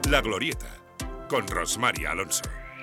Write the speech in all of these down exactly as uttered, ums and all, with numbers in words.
La Glorieta, con Rosmar Alonso.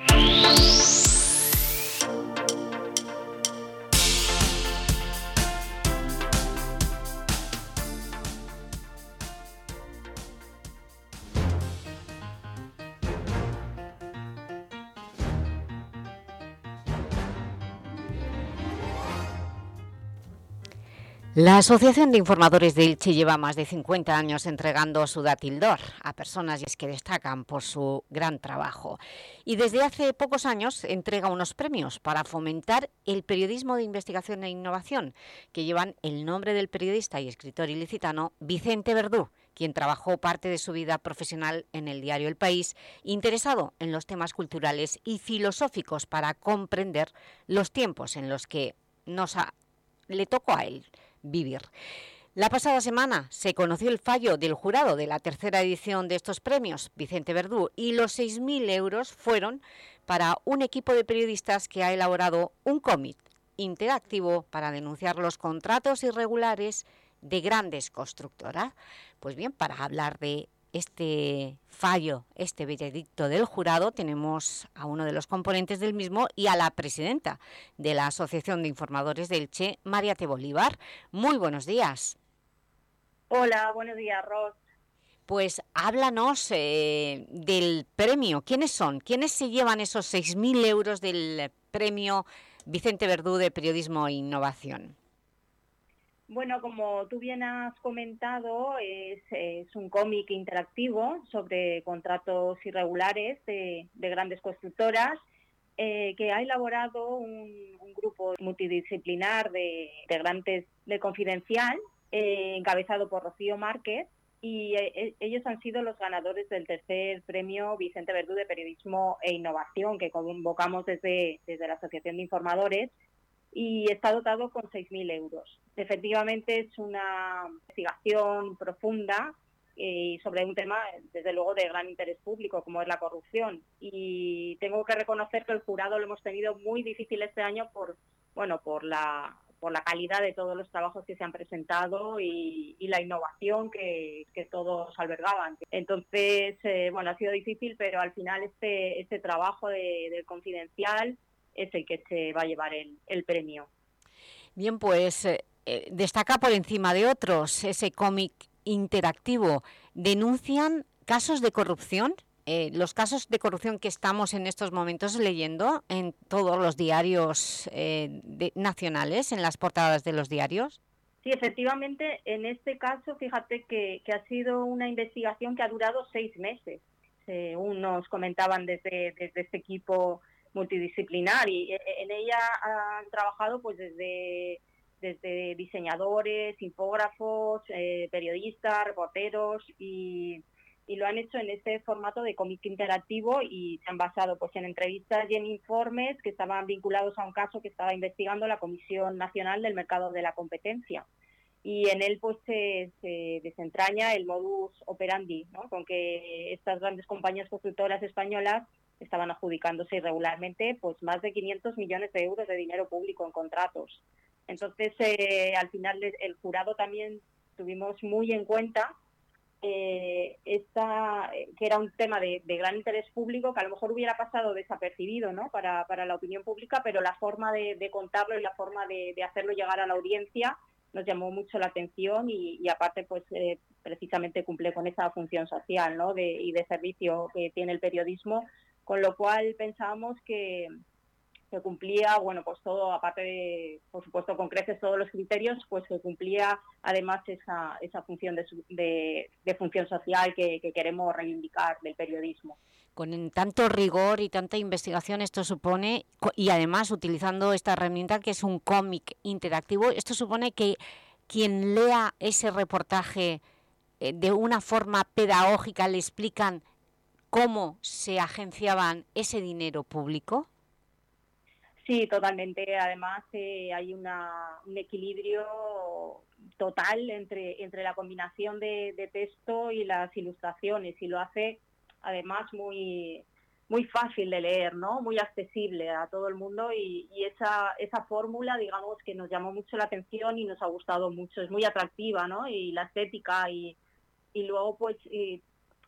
La Asociación de Informadores de Elche lleva más de cincuenta años entregando su dátil d'or a personas que destacan por su gran trabajo. Y desde hace pocos años entrega unos premios para fomentar el periodismo de investigación e innovación, que llevan el nombre del periodista y escritor ilicitano Vicente Verdú, quien trabajó parte de su vida profesional en el diario El País, interesado en los temas culturales y filosóficos para comprender los tiempos en los que nos ha, le tocó a él vivir. La pasada semana se conoció el fallo del jurado de la tercera edición de estos premios, Vicente Verdú, y los seis mil euros fueron para un equipo de periodistas que ha elaborado un cómic interactivo para denunciar los contratos irregulares de grandes constructoras. Pues bien, para hablar de este fallo, este veredicto del jurado, tenemos a uno de los componentes del mismo y a la presidenta de la Asociación de Informadores de Elche, María T. Bolívar. Muy buenos días. Hola, buenos días, Ros. Pues háblanos eh, del premio. ¿Quiénes son? ¿Quiénes se llevan esos seis mil euros del premio Vicente Verdú de Periodismo e Innovación? Bueno, como tú bien has comentado, es, es un cómic interactivo sobre contratos irregulares de, de grandes constructoras eh, que ha elaborado un, un grupo multidisciplinar de integrantes de Confidencial, eh, encabezado por Rocío Márquez, y eh, ellos han sido los ganadores del tercer premio Vicente Verdú de Periodismo e Innovación, que convocamos desde, desde la Asociación de Informadores, y está dotado con seis mil euros. Efectivamente es una investigación profunda eh, sobre un tema, desde luego, de gran interés público, como es la corrupción. Y tengo que reconocer que el jurado lo hemos tenido muy difícil este año por, bueno, por la, por la calidad de todos los trabajos que se han presentado y, y la innovación que, que todos albergaban. Entonces, eh, bueno, ha sido difícil, pero al final este, este trabajo de, del Confidencial es el que se va a llevar el, el premio. Bien, pues eh, destaca por encima de otros ese cómic interactivo. ¿Denuncian casos de corrupción? Eh, los casos de corrupción que estamos en estos momentos leyendo en todos los diarios eh, de, nacionales, en las portadas de los diarios. Sí, efectivamente, en este caso, fíjate que, que ha sido una investigación que ha durado seis meses. Según nos comentaban desde, desde este equipo multidisciplinar, y en ella han trabajado pues desde, desde diseñadores, infógrafos, eh, periodistas, reporteros, y, y lo han hecho en este formato de cómic interactivo, y se han basado pues en entrevistas y en informes que estaban vinculados a un caso que estaba investigando la Comisión Nacional del Mercado de la Competencia. Y en él pues se, se desentraña el modus operandi, ¿no?, con que estas grandes compañías constructoras españolas estaban adjudicándose irregularmente pues más de quinientos millones de euros de dinero público en contratos. Entonces, eh, al final el jurado también tuvimos muy en cuenta eh, esta, que era un tema de, de gran interés público, que a lo mejor hubiera pasado desapercibido, ¿no?, para, para la opinión pública, pero la forma de, de contarlo y la forma de, de hacerlo llegar a la audiencia nos llamó mucho la atención, y, y aparte pues eh, precisamente cumple con esa función social, ¿no?, de, y de servicio que tiene el periodismo, con lo cual pensábamos que, que cumplía, bueno, pues todo, aparte de, por supuesto, con creces todos los criterios, pues que cumplía además esa, esa función de, de, de función social que, que queremos reivindicar del periodismo. Con tanto rigor y tanta investigación, esto supone, y además utilizando esta herramienta que es un cómic interactivo, esto supone que quien lea ese reportaje eh, de una forma pedagógica le explican cómo se agenciaban ese dinero público. Sí, totalmente. Además, eh, hay una, un equilibrio total entre, entre la combinación de, de texto y las ilustraciones, y lo hace además muy, muy fácil de leer, ¿no?, muy accesible a todo el mundo, y, y esa, esa fórmula, digamos, que nos llamó mucho la atención y nos ha gustado mucho. Es muy atractiva, ¿no?, y la estética, y, y luego pues... Y,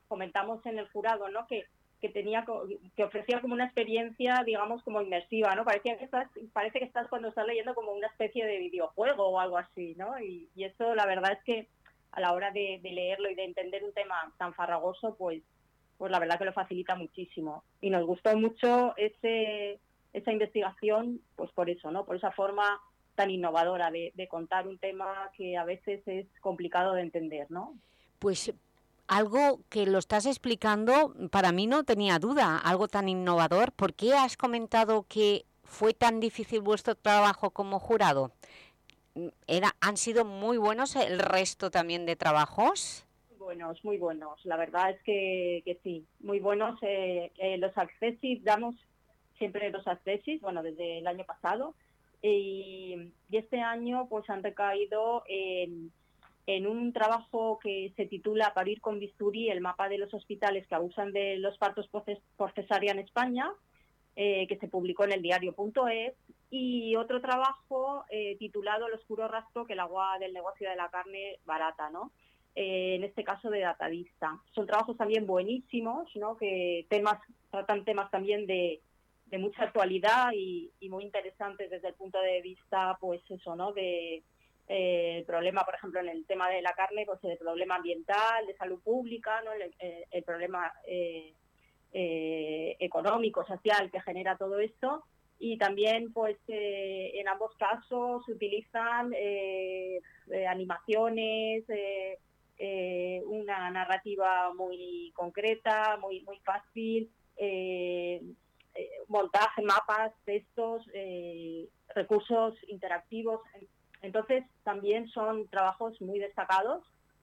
comentamos en el jurado, ¿no? Que, que tenía que ofrecía como una experiencia, digamos, como inmersiva, ¿no? Parecía que estás, parece que estás cuando estás leyendo como una especie de videojuego o algo así, ¿no? Y, y eso la verdad es que a la hora de, de leerlo y de entender un tema tan farragoso, pues, pues la verdad que lo facilita muchísimo. Y nos gustó mucho ese, esa investigación, pues por eso, ¿no? Por esa forma tan innovadora de, de contar un tema que a veces es complicado de entender, ¿no? Pues algo que lo estás explicando, para mí no tenía duda, algo tan innovador. ¿Por qué has comentado que fue tan difícil vuestro trabajo como jurado? Era, ¿Han sido muy buenos el resto también de trabajos? Muy buenos, muy buenos. La verdad es que, que sí, muy buenos. Eh, eh, los accessis, damos siempre dos accessis, bueno, desde el año pasado. Y, y este año pues han recaído en... en un trabajo que se titula Parir con bisturí, el mapa de los hospitales que abusan de los partos por cesárea en España, eh, que se publicó en el diario punto es, y otro trabajo eh, titulado El oscuro rastro que el agua del negocio de la carne barata, ¿no? Eh, en este caso de Datavista. Son trabajos también buenísimos, ¿no? Que temas, tratan temas también de, de mucha actualidad y, y muy interesantes desde el punto de vista, pues eso, ¿no? De Eh, el problema, por ejemplo, en el tema de la carne, pues el problema ambiental, de salud pública, ¿no? el, el, el problema eh, eh, económico, social que genera todo esto. Y también, pues, eh, en ambos casos se utilizan eh, eh, animaciones, eh, eh, una narrativa muy concreta, muy, muy fácil, eh, eh, montaje, mapas, textos, eh, recursos interactivos. Entonces, también son trabajos muy destacados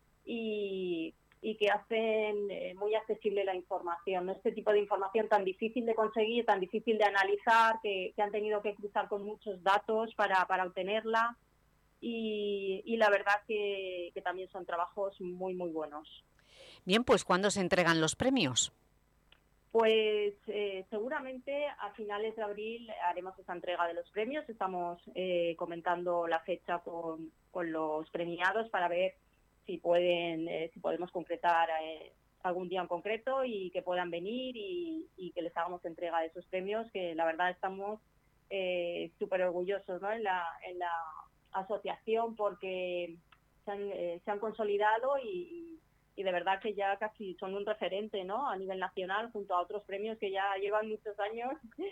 y, y que hacen eh, muy accesible la información, ¿no? Este tipo de información tan difícil de conseguir, tan difícil de analizar, que, que han tenido que cruzar con muchos datos para, para obtenerla y, y la verdad que, que también son trabajos muy, muy buenos. Bien, pues ¿cuándo se entregan los premios? Pues eh, seguramente a finales de abril haremos esta entrega de los premios. Estamos eh, comentando la fecha con, con los premiados para ver si pueden, eh, si podemos concretar eh, algún día en concreto y que puedan venir y, y que les hagamos entrega de esos premios, que la verdad estamos eh, súper orgullosos, ¿no? en, la, en la asociación porque se han, eh, se han consolidado y, y de verdad que ya casi son un referente, ¿no? A nivel nacional, junto a otros premios que ya llevan muchos años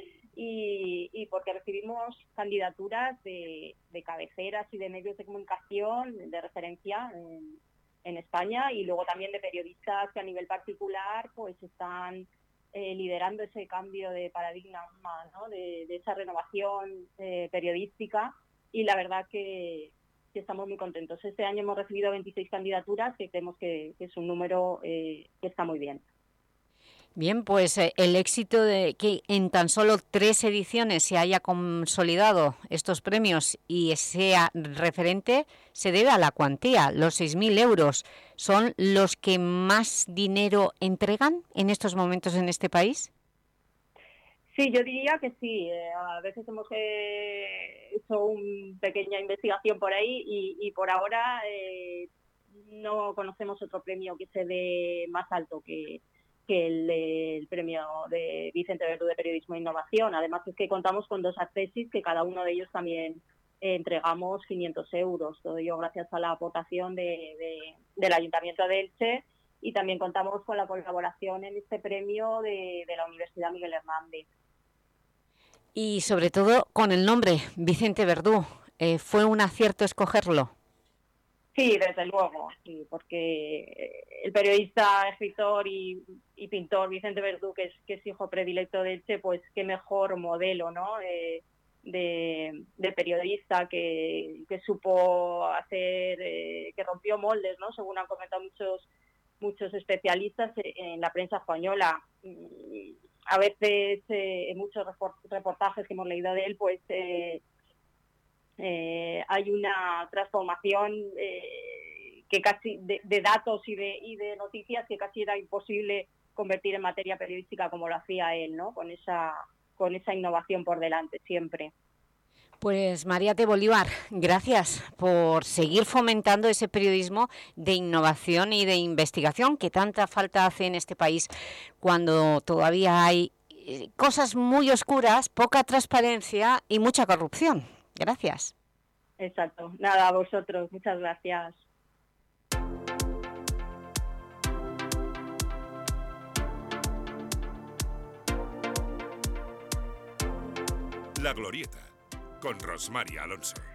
y, y porque recibimos candidaturas de, de cabeceras y de medios de comunicación de referencia en, en España y luego también de periodistas que a nivel particular pues están eh, liderando ese cambio de paradigma, ¿no? de, de esa renovación eh, periodística y la verdad que que estamos muy contentos. Este año hemos recibido veintiséis candidaturas, que creemos que, que es un número eh, que está muy bien. Bien, pues eh, el éxito de que en tan solo tres ediciones se haya consolidado estos premios y sea referente se debe a la cuantía. Los seis mil euros son los que más dinero entregan en estos momentos en este país. Sí, yo diría que sí. Eh, a veces hemos eh, hecho una pequeña investigación por ahí y, y por ahora eh, no conocemos otro premio que se dé más alto que, que el, el premio de Vicente Verdú de Periodismo e Innovación. Además es que contamos con dos accesis que cada uno de ellos también eh, entregamos quinientos euros. Todo ello gracias a la aportación de, de, del Ayuntamiento de Elche y también contamos con la colaboración en este premio de, de la Universidad Miguel Hernández. Y sobre todo con el nombre, Vicente Verdú. Eh, ¿Fue un acierto escogerlo? Sí, desde luego, sí, porque el periodista, escritor y, y pintor Vicente Verdú, que es, que es hijo predilecto de Elche, pues qué mejor modelo, ¿no? Eh, de, de periodista que, que supo hacer, eh, que rompió moldes, ¿no? Según han comentado muchos muchos especialistas en la prensa española. A veces eh, en muchos reportajes que hemos leído de él, pues eh, eh, hay una transformación eh, que casi de, de datos y de, y de noticias que casi era imposible convertir en materia periodística como lo hacía él, ¿no? Con esa, con esa innovación por delante siempre. Pues María-T. Bolívar, gracias por seguir fomentando ese periodismo de innovación y de investigación que tanta falta hace en este país cuando todavía hay cosas muy oscuras, poca transparencia y mucha corrupción. Gracias. Exacto. Nada, a vosotros. Muchas gracias. La Glorieta, con Rosmar Alonso.